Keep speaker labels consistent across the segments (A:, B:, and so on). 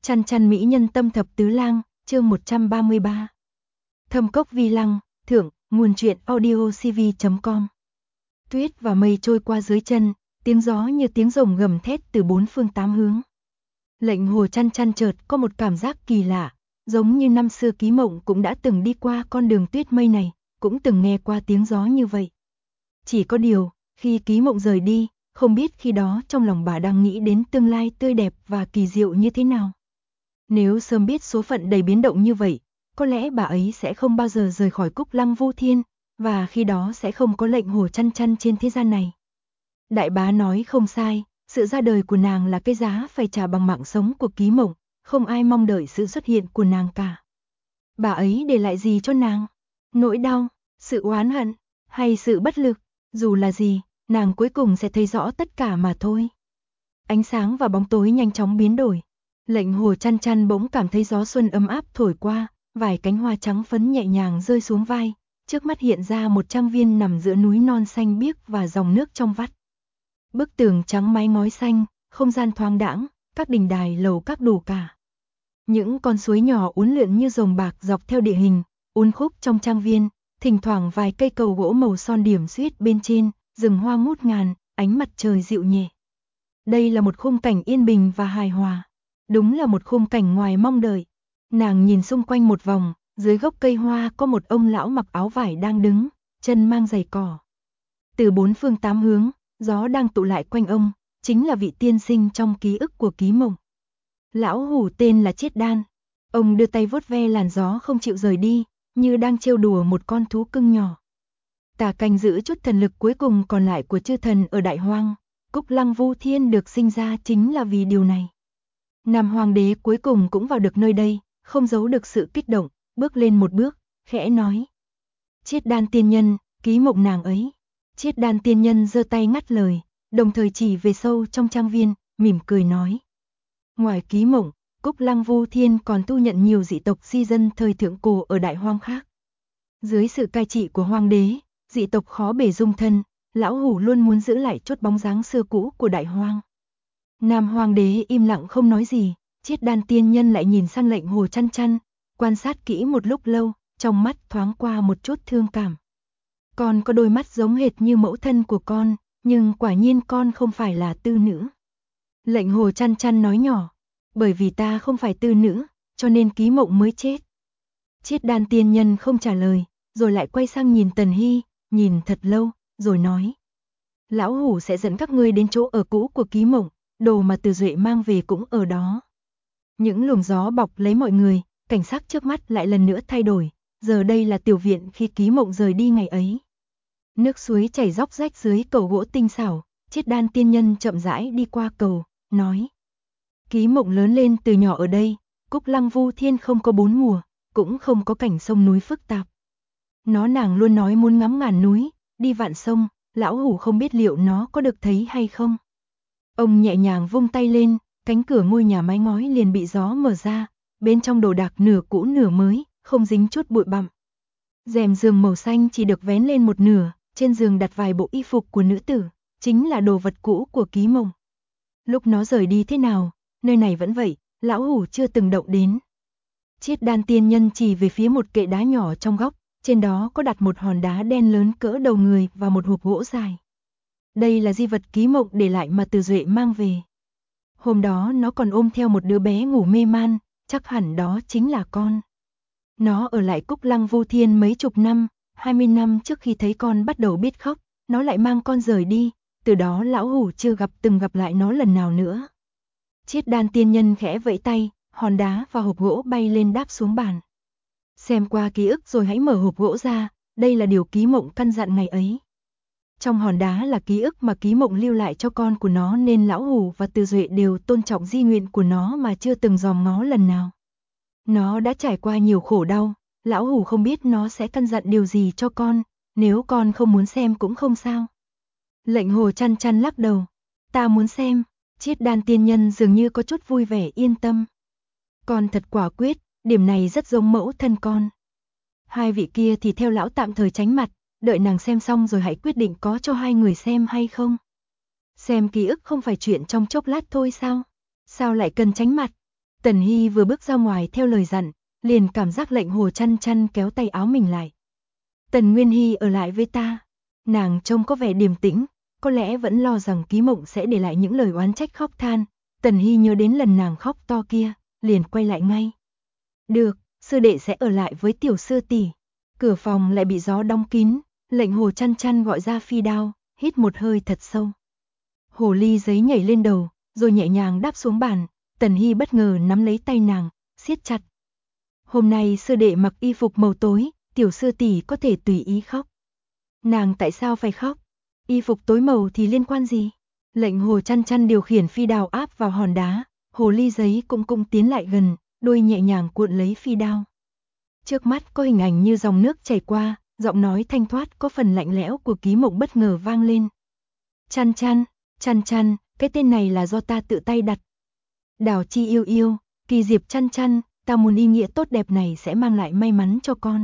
A: Chăn chăn mỹ nhân tâm thập tứ lang, chương 133. Thâm cốc vi lăng, thượng, nguồn truyện audiocv.com. Tuyết và mây trôi qua dưới chân, tiếng gió như tiếng rồng gầm thét từ bốn phương tám hướng. Lệnh Hồ chăn chăn chợt có một cảm giác kỳ lạ, giống như năm xưa Ký Mộng cũng đã từng đi qua con đường tuyết mây này, cũng từng nghe qua tiếng gió như vậy. Chỉ có điều, khi Ký Mộng rời đi, không biết khi đó trong lòng bà đang nghĩ đến tương lai tươi đẹp và kỳ diệu như thế nào. Nếu sớm biết số phận đầy biến động như vậy, có lẽ bà ấy sẽ không bao giờ rời khỏi Cúc Lăng Vu Thiên, và khi đó sẽ không có Lệnh Hồ chăn chăn trên thế gian này. Đại bá nói không sai, sự ra đời của nàng là cái giá phải trả bằng mạng sống của Ký Mộng, không ai mong đợi sự xuất hiện của nàng cả. Bà ấy để lại gì cho nàng? Nỗi đau, sự oán hận, hay sự bất lực? Dù là gì, nàng cuối cùng sẽ thấy rõ tất cả mà thôi. Ánh sáng và bóng tối nhanh chóng biến đổi. Lệnh Hồ chăn chăn bỗng cảm thấy gió xuân ấm áp thổi qua, vài cánh hoa trắng phấn nhẹ nhàng rơi xuống vai, trước mắt hiện ra một trang viên nằm giữa núi non xanh biếc và dòng nước trong vắt. Bức tường trắng mái ngói xanh, không gian thoáng đãng, các đình đài lầu các đủ cả. Những con suối nhỏ uốn lượn như rồng bạc dọc theo địa hình, uốn khúc trong trang viên, thỉnh thoảng vài cây cầu gỗ màu son điểm xuyết bên trên, rừng hoa ngút ngàn, ánh mặt trời dịu nhẹ. Đây là một khung cảnh yên bình và hài hòa. Đúng là một khung cảnh ngoài mong đợi. Nàng nhìn xung quanh một vòng, dưới gốc cây hoa có một ông lão mặc áo vải đang đứng, chân mang giày cỏ. Từ bốn phương tám hướng, gió đang tụ lại quanh ông, chính là vị tiên sinh trong ký ức của Ký Mộng. Lão hủ tên là Chiết Đan. Ông đưa tay vuốt ve làn gió không chịu rời đi, như đang trêu đùa một con thú cưng nhỏ. Ta canh giữ chút thần lực cuối cùng còn lại của chư thần ở Đại Hoang. Cúc Lăng Vu Thiên được sinh ra chính là vì điều này. Nam Hoàng đế cuối cùng cũng vào được nơi đây, không giấu được sự kích động, bước lên một bước, khẽ nói. Chiết Đan tiên nhân, Ký Mộng nàng ấy. Chiết Đan tiên nhân giơ tay ngắt lời, đồng thời chỉ về sâu trong trang viên, mỉm cười nói. Ngoài Ký Mộng, Cúc Lăng Vu Thiên còn thu nhận nhiều dị tộc di dân thời thượng cổ ở Đại Hoang khác. Dưới sự cai trị của Hoàng đế, dị tộc khó bề dung thân, lão hủ luôn muốn giữ lại chút bóng dáng xưa cũ của Đại Hoang. Nam Hoàng đế im lặng không nói gì, Chiết Đan tiên nhân lại nhìn sang Lệnh Hồ chăn chăn, quan sát kỹ một lúc lâu, trong mắt thoáng qua một chút thương cảm. Con có đôi mắt giống hệt như mẫu thân của con, nhưng quả nhiên con không phải là tư nữ. Lệnh Hồ chăn chăn nói nhỏ, bởi vì ta không phải tư nữ, cho nên Ký Mộng mới chết. Chiết Đan tiên nhân không trả lời, rồi lại quay sang nhìn Tần Hy, nhìn thật lâu, rồi nói. Lão hủ sẽ dẫn các ngươi đến chỗ ở cũ của Ký Mộng, đồ mà Từ Duệ mang về cũng ở đó. Những luồng gió bọc lấy mọi người, cảnh sắc trước mắt lại lần nữa thay đổi, giờ đây là tiểu viện khi Ký Mộng rời đi ngày ấy. Nước suối chảy róc rách dưới cầu gỗ tinh xảo, Chiết Đan tiên nhân chậm rãi đi qua cầu, nói. Ký Mộng lớn lên từ nhỏ ở đây, Cúc Lăng Vu Thiên không có bốn mùa, cũng không có cảnh sông núi phức tạp. Nàng luôn nói muốn ngắm ngàn núi, đi vạn sông, lão hủ không biết liệu nó có được thấy hay không. Ông nhẹ nhàng vung tay lên, cánh cửa ngôi nhà mái ngói liền bị gió mở ra, bên trong đồ đạc nửa cũ nửa mới, không dính chút bụi bặm. Rèm giường màu xanh chỉ được vén lên một nửa, trên giường đặt vài bộ y phục của nữ tử, chính là đồ vật cũ của Ký Mộng. Lúc nó rời đi thế nào, nơi này vẫn vậy, lão hủ chưa từng động đến. Chiết Đan tiên nhân chỉ về phía một kệ đá nhỏ trong góc, trên đó có đặt một hòn đá đen lớn cỡ đầu người và một hộp gỗ dài. Đây là di vật Ký Mộng để lại mà Từ Duệ mang về. Hôm đó nó còn ôm theo một đứa bé ngủ mê man, chắc hẳn đó chính là con. Nó ở lại Cúc Lăng Vu Thiên mấy chục năm, 20 năm trước khi thấy con bắt đầu biết khóc, nó lại mang con rời đi, từ đó lão hủ chưa từng gặp lại nó lần nào nữa. Chiết Đan tiên nhân khẽ vẫy tay, hòn đá và hộp gỗ bay lên đáp xuống bàn. Xem qua ký ức rồi hãy mở hộp gỗ ra, đây là điều Ký Mộng căn dặn ngày ấy. Trong hòn đá là ký ức mà Ký Mộng lưu lại cho con của nó nên lão hủ và Từ Duệ đều tôn trọng di nguyện của nó mà chưa từng dòm ngó lần nào. Nó đã trải qua nhiều khổ đau, lão hủ không biết nó sẽ căn dặn điều gì cho con, nếu con không muốn xem cũng không sao. Lệnh Hồ chăn chăn lắc đầu, ta muốn xem. Chiết Đan tiên nhân dường như có chút vui vẻ yên tâm. Con thật quả quyết, điểm này rất giống mẫu thân con. Hai vị kia thì theo lão tạm thời tránh mặt, đợi nàng xem xong rồi hãy quyết định có cho hai người xem hay không. Xem ký ức không phải chuyện trong chốc lát thôi sao? Sao lại cần tránh mặt? Tần Hy vừa bước ra ngoài theo lời dặn, liền cảm giác Lệnh Hồ Chăn Chăn kéo tay áo mình lại. Tần Nguyên Hy ở lại với ta. Nàng trông có vẻ điềm tĩnh, có lẽ vẫn lo rằng Ký Mộng sẽ để lại những lời oán trách khóc than. Tần Hy nhớ đến lần nàng khóc to kia, liền quay lại ngay. Được, sư đệ sẽ ở lại với tiểu sư tỷ. Cửa phòng lại bị gió đóng kín, Lệnh Hồ Chăn Chăn gọi ra Phi Đao, hít một hơi thật sâu. Hồ ly giấy nhảy lên đầu, rồi nhẹ nhàng đáp xuống bàn. Tần Hy bất ngờ nắm lấy tay nàng, siết chặt. Hôm nay sư đệ mặc y phục màu tối, tiểu sư tỷ có thể tùy ý khóc. Nàng tại sao phải khóc? Y phục tối màu thì liên quan gì? Lệnh Hồ Chăn Chăn điều khiển Phi Đao áp vào hòn đá, hồ ly giấy cũng tiến lại gần, đuôi nhẹ nhàng cuộn lấy Phi Đao. Trước mắt có hình ảnh như dòng nước chảy qua, giọng nói thanh thoát có phần lạnh lẽo của Ký Mộng bất ngờ vang lên. Chăn Chăn, Chăn Chăn, cái tên này là do ta tự tay đặt. Đào Chi yêu yêu, Kỳ Diệp Chăn Chăn, ta muốn ý nghĩa tốt đẹp này sẽ mang lại may mắn cho con.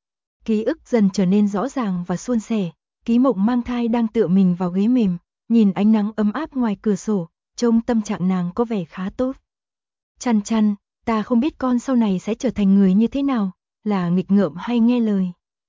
A: Ký ức dần trở nên rõ ràng và suôn sẻ. Ký Mộng mang thai đang tựa mình vào ghế mềm, nhìn ánh nắng ấm áp ngoài cửa sổ, trông tâm trạng nàng có vẻ khá tốt. Chăn Chăn, ta không biết con sau này sẽ trở thành người như thế nào, là nghịch ngợm hay nghe lời.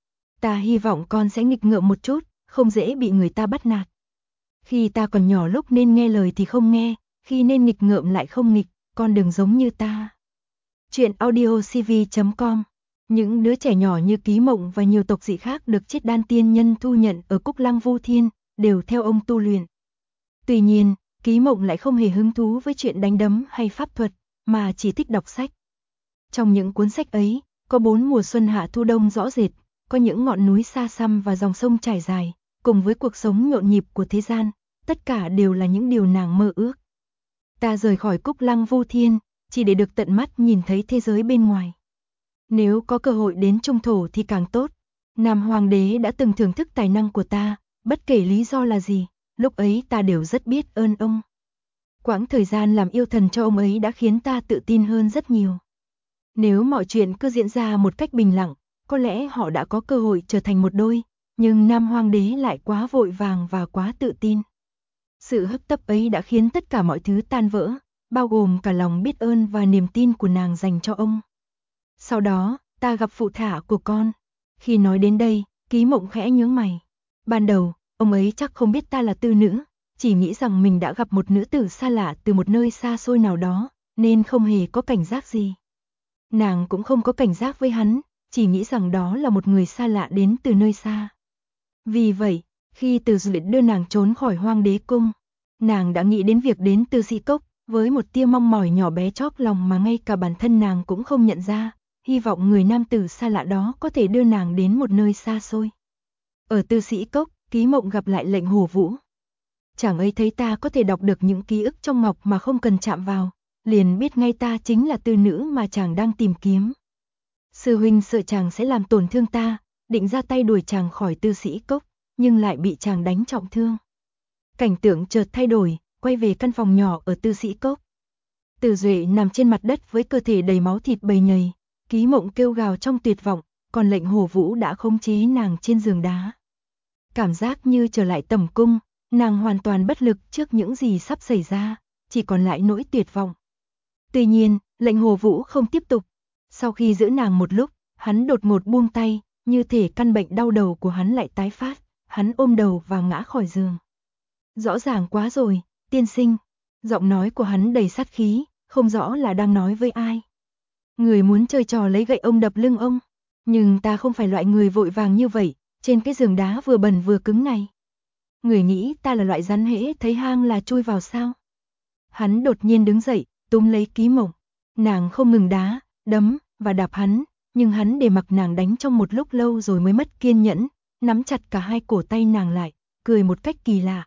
A: Ta hy vọng con sẽ nghịch ngợm một chút, không dễ bị người ta bắt nạt. Khi ta còn nhỏ lúc nên nghe lời thì không nghe, khi nên nghịch ngợm lại không nghịch, con đừng giống như ta. Chuyện audiocv.com. Những đứa trẻ nhỏ như Ký Mộng và nhiều tộc dị khác được Chiết Đan tiên nhân thu nhận ở Cúc Lăng Vu Thiên, đều theo ông tu luyện. Tuy nhiên, Ký Mộng lại không hề hứng thú với chuyện đánh đấm hay pháp thuật, mà chỉ thích đọc sách. Trong những cuốn sách ấy, có 4 mùa xuân hạ thu đông rõ rệt, có những ngọn núi xa xăm và dòng sông trải dài, cùng với cuộc sống nhộn nhịp của thế gian, tất cả đều là những điều nàng mơ ước. Ta rời khỏi Cúc Lăng Vu Thiên, chỉ để được tận mắt nhìn thấy thế giới bên ngoài. Nếu có cơ hội đến Trung Thổ thì càng tốt. Nam Hoàng đế đã từng thưởng thức tài năng của ta, bất kể lý do là gì, lúc ấy ta đều rất biết ơn ông. Quãng thời gian làm yêu thần cho ông ấy đã khiến ta tự tin hơn rất nhiều. Nếu mọi chuyện cứ diễn ra một cách bình lặng, có lẽ họ đã có cơ hội trở thành một đôi, nhưng Nam Hoàng đế lại quá vội vàng và quá tự tin. Sự hấp tấp ấy đã khiến tất cả mọi thứ tan vỡ, bao gồm cả lòng biết ơn và niềm tin của nàng dành cho ông. Sau đó, ta gặp phụ thả của con. Khi nói đến đây, Ký Mộng khẽ nhướng mày. Ban đầu, ông ấy chắc không biết ta là tư nữ, chỉ nghĩ rằng mình đã gặp một nữ tử xa lạ từ một nơi xa xôi nào đó, nên không hề có cảnh giác gì. Nàng cũng không có cảnh giác với hắn, chỉ nghĩ rằng đó là một người xa lạ đến từ nơi xa. Vì vậy, khi Từ Duyệt đưa nàng trốn khỏi Hoang Đế Cung, nàng đã nghĩ đến việc đến Tư Sĩ Cốc, với một tia mong mỏi nhỏ bé chóp lòng mà ngay cả bản thân nàng cũng không nhận ra, hy vọng người nam tử xa lạ đó có thể đưa nàng đến một nơi xa xôi. Ở Tư Sĩ Cốc, Ký Mộng gặp lại Lệnh Hồ Vũ. Chàng ấy thấy ta có thể đọc được những ký ức trong ngọc mà không cần chạm vào, liền biết ngay ta chính là tư nữ mà chàng đang tìm kiếm. Sư huynh sợ chàng sẽ làm tổn thương ta, định ra tay đuổi chàng khỏi Tư Sĩ Cốc, nhưng lại bị chàng đánh trọng thương. Cảnh tượng chợt thay đổi, quay về căn phòng nhỏ ở Tư Sĩ Cốc. Từ Duệ nằm trên mặt đất với cơ thể đầy máu thịt bầy nhầy, Ký Mộng kêu gào trong tuyệt vọng, còn Lệnh Hồ Vũ đã khống chế nàng trên giường đá. Cảm giác như trở lại tầm cung, nàng hoàn toàn bất lực trước những gì sắp xảy ra, chỉ còn lại nỗi tuyệt vọng. Tuy nhiên, Lệnh Hồ Vũ không tiếp tục. Sau khi giữ nàng một lúc, hắn đột ngột buông tay, như thể căn bệnh đau đầu của hắn lại tái phát, hắn ôm đầu và ngã khỏi giường. Rõ ràng quá rồi, tiên sinh. Giọng nói của hắn đầy sát khí, không rõ là đang nói với ai. Người muốn chơi trò lấy gậy ông đập lưng ông, nhưng ta không phải loại người vội vàng như vậy, trên cái giường đá vừa bẩn vừa cứng này. Người nghĩ ta là loại rắn hễ thấy hang là chui vào sao? Hắn đột nhiên đứng dậy, túm lấy Ký Mộng. Nàng không ngừng đá, đấm và đạp hắn, nhưng hắn để mặc nàng đánh trong một lúc lâu rồi mới mất kiên nhẫn, nắm chặt cả hai cổ tay nàng lại, cười một cách kỳ lạ.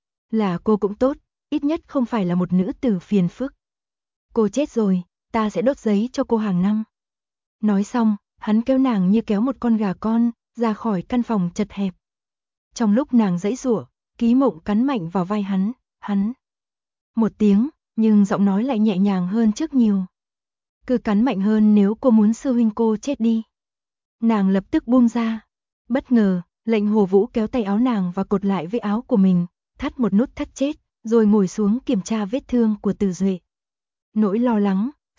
A: Là cô cũng tốt, ít nhất không phải là một nữ tử phiền phức. Cô chết rồi, ta sẽ đốt giấy cho cô hàng năm. Nói xong, hắn kéo nàng như kéo một con gà con, ra khỏi căn phòng chật hẹp. Trong lúc nàng giãy giụa, Ký Mộng cắn mạnh vào vai hắn. Một tiếng, nhưng giọng nói lại nhẹ nhàng hơn trước nhiều. Cứ cắn mạnh hơn nếu cô muốn sư huynh cô chết đi. Nàng lập tức buông ra. Bất ngờ, Lệnh Hồ Vũ kéo tay áo nàng và cột lại với áo của mình, thắt một nút thắt chết, rồi ngồi xuống kiểm tra vết thương của Từ Duệ. Nỗi lo lắng,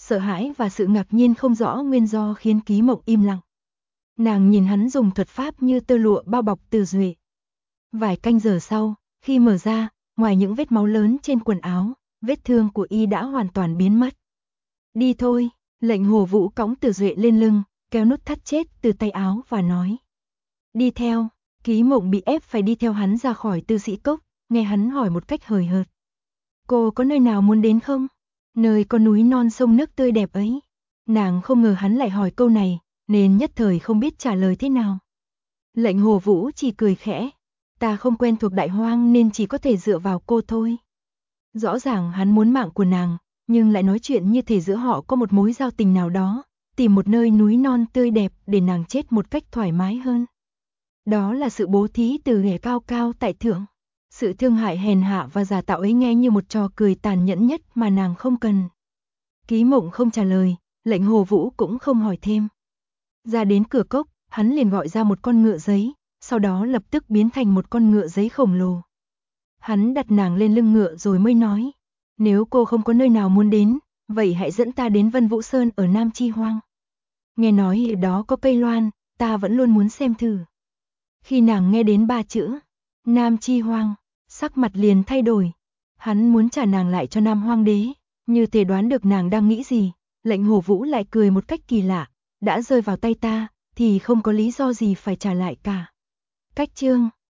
A: Sợ hãi và sự ngạc nhiên không rõ nguyên do khiến Ký Mộng im lặng. Nàng nhìn hắn dùng thuật pháp như tơ lụa bao bọc Từ Duệ. Vài canh giờ sau, khi mở ra, ngoài những vết máu lớn trên quần áo, vết thương của y đã hoàn toàn biến mất. Đi thôi, lệnh Hồ Vũ cõng Từ Duệ lên lưng, kéo nút thắt chết từ tay áo và nói. Đi theo, Ký Mộng bị ép phải đi theo hắn ra khỏi Tư Sĩ Cốc, nghe hắn hỏi một cách hời hợt. Cô có nơi nào muốn đến không? Nơi có núi non sông nước tươi đẹp ấy. Nàng không ngờ hắn lại hỏi câu này, nên nhất thời không biết trả lời thế nào. Lệnh Hồ Vũ chỉ cười khẽ. Ta không quen thuộc Đại Hoang nên chỉ có thể dựa vào cô thôi. Rõ ràng hắn muốn mạng của nàng, nhưng lại nói chuyện như thể giữa họ có một mối giao tình nào đó, tìm một nơi núi non tươi đẹp để nàng chết một cách thoải mái hơn. Đó là sự bố thí từ ghẻ cao cao tại thượng. Sự thương hại hèn hạ và giả tạo ấy nghe như một trò cười tàn nhẫn nhất mà nàng không cần. Ký Mộng không trả lời, lệnh Hồ Vũ cũng không hỏi thêm. Ra đến cửa cốc, hắn liền gọi ra một con ngựa giấy, sau đó lập tức biến thành một con ngựa giấy khổng lồ. Hắn đặt nàng lên lưng ngựa rồi mới nói, nếu cô không có nơi nào muốn đến, vậy hãy dẫn ta đến Vân Vũ Sơn ở Nam Chi Hoang. Nghe nói ở đó có cây loan, ta vẫn luôn muốn xem thử. Khi nàng nghe đến 3 chữ, Nam Chi Hoang, sắc mặt liền thay đổi. Hắn muốn trả nàng lại cho Nam Hoang Đế, như thể đoán được nàng đang nghĩ gì. Lệnh Hồ Vũ lại cười một cách kỳ lạ, đã rơi vào tay ta, thì không có lý do gì phải trả lại cả. Cách chương